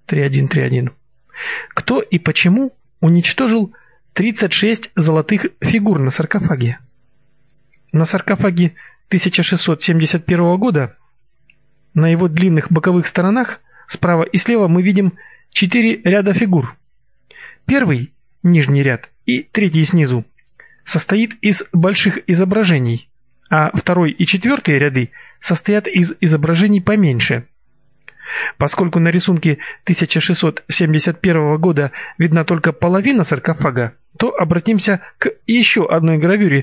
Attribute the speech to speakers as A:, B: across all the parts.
A: 3.1.3.1. Кто и почему уничтожил 36 золотых фигур на саркофаге? На саркофаге 1671 года на его длинных боковых сторонах справа и слева мы видим 4 ряда фигур. Первый, нижний ряд, и третий снизу состоит из больших изображений, а второй и четвертый ряды состоят из изображений поменьше. Поскольку на рисунке 1671 года видна только половина саркофага, то обратимся к еще одной гравюре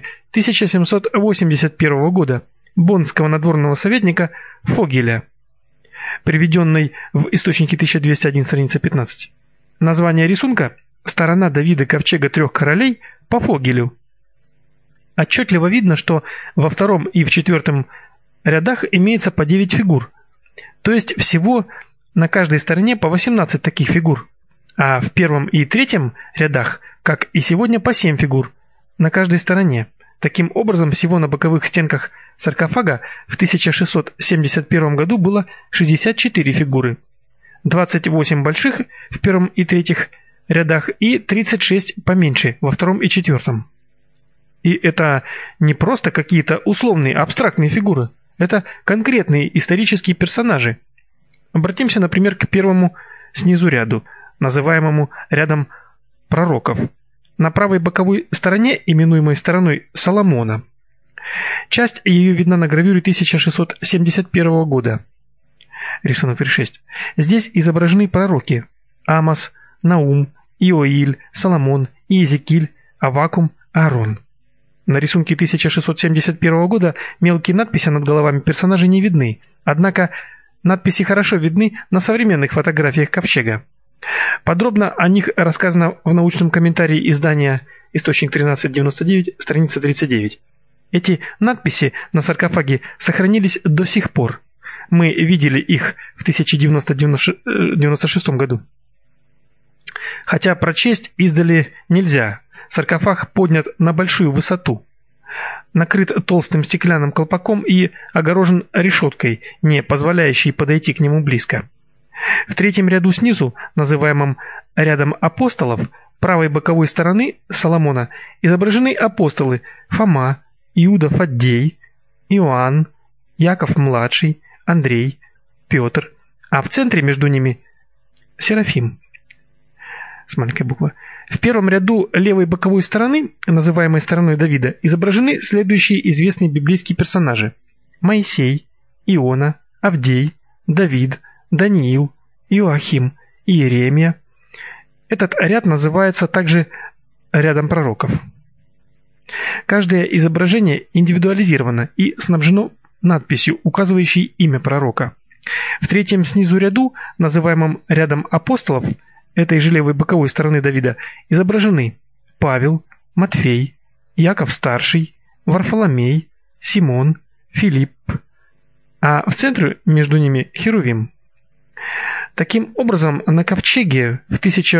A: 1781 года боннского надворного советника Фогеля, приведенной в источнике 1201, страница 15. Название рисунка «Сторона Давида ковчега трех королей» по Фогелю. Отчетливо видно, что во втором и в четвертом рядах имеется по 9 фигур. То есть всего на каждой стороне по 18 таких фигур, а в первом и третьем рядах, как и сегодня, по 7 фигур на каждой стороне. Таким образом, всего на боковых стенках саркофага в 1671 году было 64 фигуры, 28 больших в первом и третьих рядах и 36 поменьше во втором и четвертом. И это не просто какие-то условные абстрактные фигуры. Это конкретные исторические персонажи. Обратимся, например, к первому снизу ряду, называемому рядом пророков. На правой боковой стороне, именуемой стороной Соломона. Часть ее видна на гравюре 1671 года. Рисунок 3.6. Здесь изображены пророки: Амос, Наум, Иоиль, Соломон, Иезекииль, Аввакум, Аарон. На рисунке 1671 года мелкие надписи над головами персонажей не видны, однако надписи хорошо видны на современных фотографиях ковчега. Подробно о них рассказано в научном комментарии издания «Источник 1399», страница 39. Эти надписи на саркофаге сохранились до сих пор. Мы видели их в 1996 году. Хотя прочесть издали нельзя. Саркофаг поднят на большую высоту, накрыт толстым стеклянным колпаком и огорожен решеткой, не позволяющей подойти к нему близко. В третьем ряду снизу, называемом рядом апостолов, правой боковой стороны Соломона изображены апостолы Фома, Иуда Фаддей, Иоанн, Яков-младший, Андрей, Петр, а в центре между ними Серафим с маленькой буквы. В первом ряду левой боковой стороны, называемой стороной Давида, изображены следующие известные библейские персонажи: Моисей, Иона, Авдей, Давид, Даниил, Иоахим, Иеремия. Этот ряд называется также рядом пророков. Каждое изображение индивидуализировано и снабжено надписью, указывающей имя пророка. В третьем снизу ряду, называемом рядом апостолов, этой же левой боковой стороны Давида, изображены Павел, Матфей, Яков Старший, Варфоломей, Симон, Филипп, а в центре между ними Херувим. Таким образом, на ковчеге в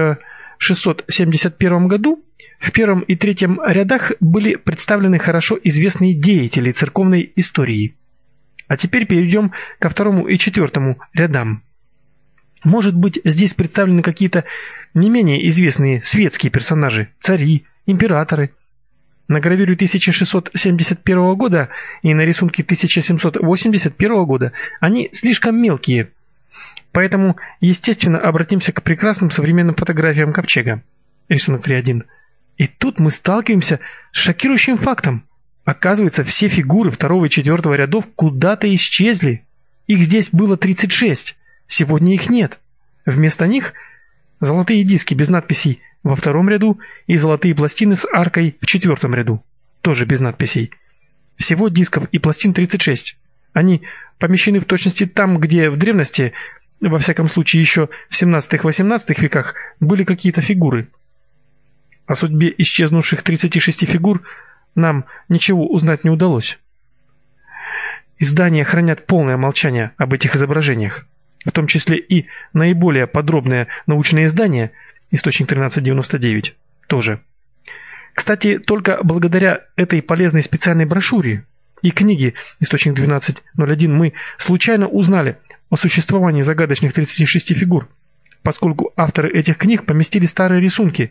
A: 1671 году в первом и третьем рядах были представлены хорошо известные деятели церковной истории. А теперь перейдем ко второму и четвертому рядам. Может быть, здесь представлены какие-то не менее известные светские персонажи, цари, императоры. На гравюре 1671 года и на рисунке 1781 года они слишком мелкие. Поэтому, естественно, обратимся к прекрасным современным фотографиям ковчега. Рисунок 3.1. И тут мы сталкиваемся с шокирующим фактом. Оказывается, все фигуры второго и четвертого рядов куда-то исчезли. Их здесь было 36. Сегодня их нет. Вместо них золотые диски без надписей во втором ряду и золотые пластины с аркой в четвертом ряду, тоже без надписей. Всего дисков и пластин 36. Они помещены в точности там, где в древности, во всяком случае еще в 17-18 веках, были какие-то фигуры. О судьбе исчезнувших 36 фигур нам ничего узнать не удалось. Издания хранят полное молчание об этих изображениях, в том числе и наиболее подробное научное издание «Источник 1399» тоже. Кстати, только благодаря этой полезной специальной брошюре и книге «Источник 1201» мы случайно узнали о существовании загадочных 36 фигур. поскольку авторы этих книг поместили старые рисунки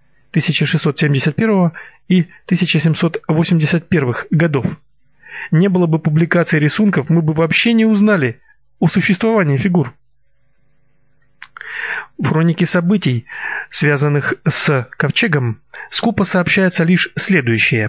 A: 1671 и 1781 годов. Не было бы публикации рисунков, мы бы вообще не узнали о существовании фигур. В хронике событий, связанных с ковчегом, скупо сообщается лишь следующее.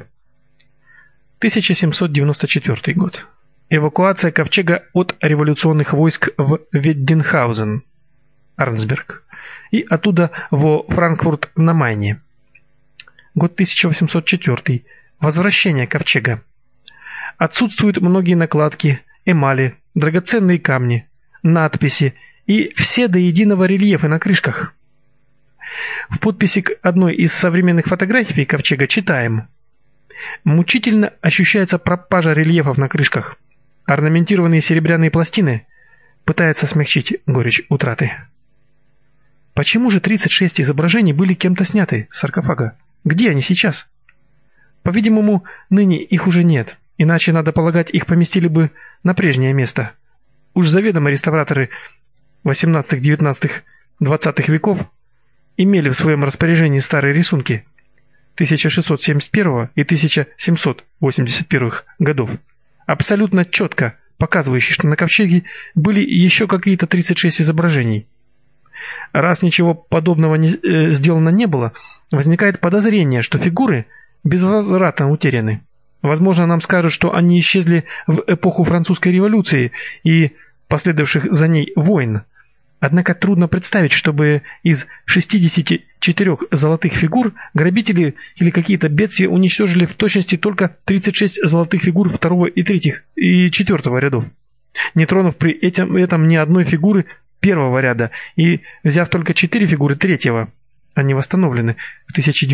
A: 1794 год. Эвакуация ковчега от революционных войск в Ведденхаузен, Арнсберг, и оттуда во Франкфурт на Майне. Год 1804. Возвращение ковчега. Отсутствуют многие накладки, эмали, драгоценные камни, надписи и все до единого рельефы на крышках. В подписи к одной из современных фотографий ковчега читаем: «Мучительно ощущается пропажа рельефов на крышках. Орнаментированные серебряные пластины пытаются смягчить горечь утраты». Почему же 36 изображений были кем-то сняты с саркофага? Где они сейчас? По-видимому, ныне их уже нет, иначе, надо полагать, их поместили бы на прежнее место. Уж заведомо реставраторы 18, 19, 20 веков имели в своем распоряжении старые рисунки 1671 и 1781 годов, абсолютно четко показывающие, что на ковчеге были еще какие-то 36 изображений. Раз ничего подобного сделано не было, возникает подозрение, что фигуры безвозвратно утеряны. Возможно, нам скажут, что они исчезли в эпоху французской революции и последовавших за ней войн. Однако трудно представить, чтобы из 64 золотых фигур грабители или какие-то бедствия уничтожили в точности только 36 золотых фигур 2 и 3 и 4 рядов, не тронув при этом ни одной фигуры 1 ряда и взяв только 4 фигуры 3-го. Они восстановлены в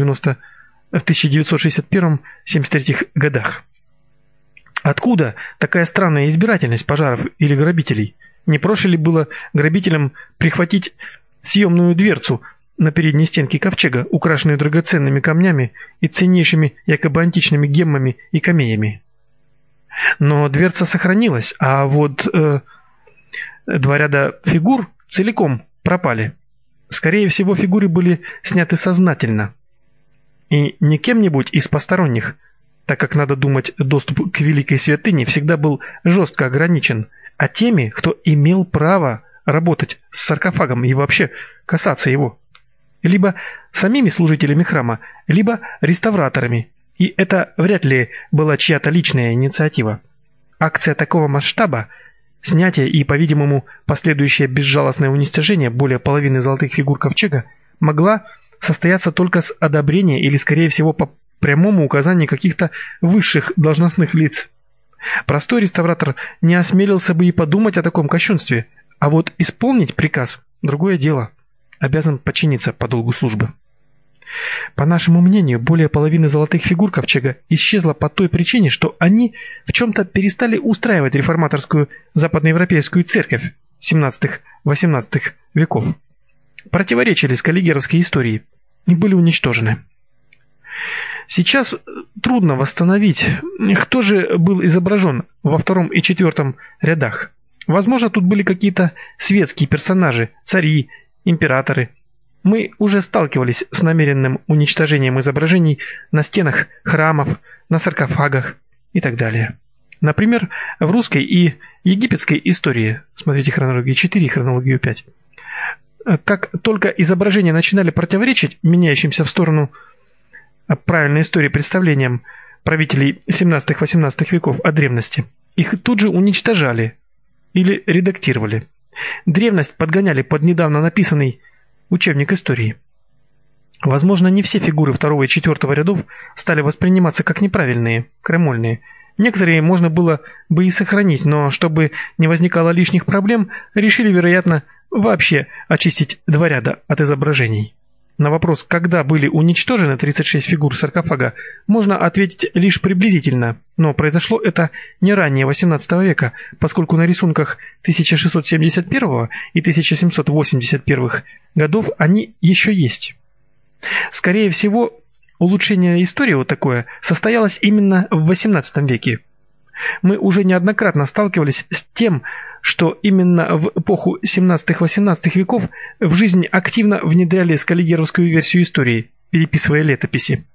A: 1961-73 годах. Откуда такая странная избирательность пожаров или грабителей? Не проще ли было грабителям прихватить съемную дверцу на передней стенке ковчега, украшенную драгоценными камнями и ценнейшими якобы античными геммами и камеями? Но дверца сохранилась, а вот 2 ряда фигур целиком пропали. Скорее всего, фигуры были сняты сознательно. И не кем-нибудь из посторонних, так как, надо думать, доступ к великой святыне всегда был жестко ограничен, а теми, кто имел право работать с саркофагом и вообще касаться его. Либо самими служителями храма, либо реставраторами. И это вряд ли была чья-то личная инициатива. Акция такого масштаба, снятие и, по-видимому, последующее безжалостное уничтожение более половины золотых фигур ковчега могла состояться только с одобрения или, скорее всего, по прямому указанию каких-то высших должностных лиц. Простой реставратор не осмелился бы и подумать о таком кощунстве, а вот исполнить приказ – другое дело, обязан подчиниться по долгу службы. По нашему мнению, более половины золотых фигур ковчега исчезла по той причине, что они в чем-то перестали устраивать реформаторскую западноевропейскую церковь 17-18 веков, противоречили скаллигеровской истории и были уничтожены. Сейчас трудно восстановить, кто же был изображен во 2 и 4 рядах. Возможно, тут были какие-то светские персонажи, цари, императоры. Мы уже сталкивались с намеренным уничтожением изображений на стенах храмов, на саркофагах и так далее. Например, в русской и египетской истории, смотрите хронологию 4 и хронологию 5, как только изображения начинали противоречить меняющимся в сторону правильной истории представлениям правителей 17-18 веков о древности, их тут же уничтожали или редактировали. Древность подгоняли под недавно написанный учебник истории. Возможно, не все фигуры 2 и 4 рядов стали восприниматься как неправильные, крамольные. Некоторые можно было бы и сохранить, но чтобы не возникало лишних проблем, решили, вероятно, вообще очистить 2 ряда от изображений. На вопрос, когда были уничтожены 36 фигур саркофага, можно ответить лишь приблизительно, но произошло это не ранее 18 века, поскольку на рисунках 1671 и 1781 годов они еще есть. Скорее всего, улучшение истории вот такое состоялось именно в 18 веке. Мы уже неоднократно сталкивались с тем, что именно в эпоху 17-18 веков в жизнь активно внедряли скаллигеровскую версию истории, переписывая летописи.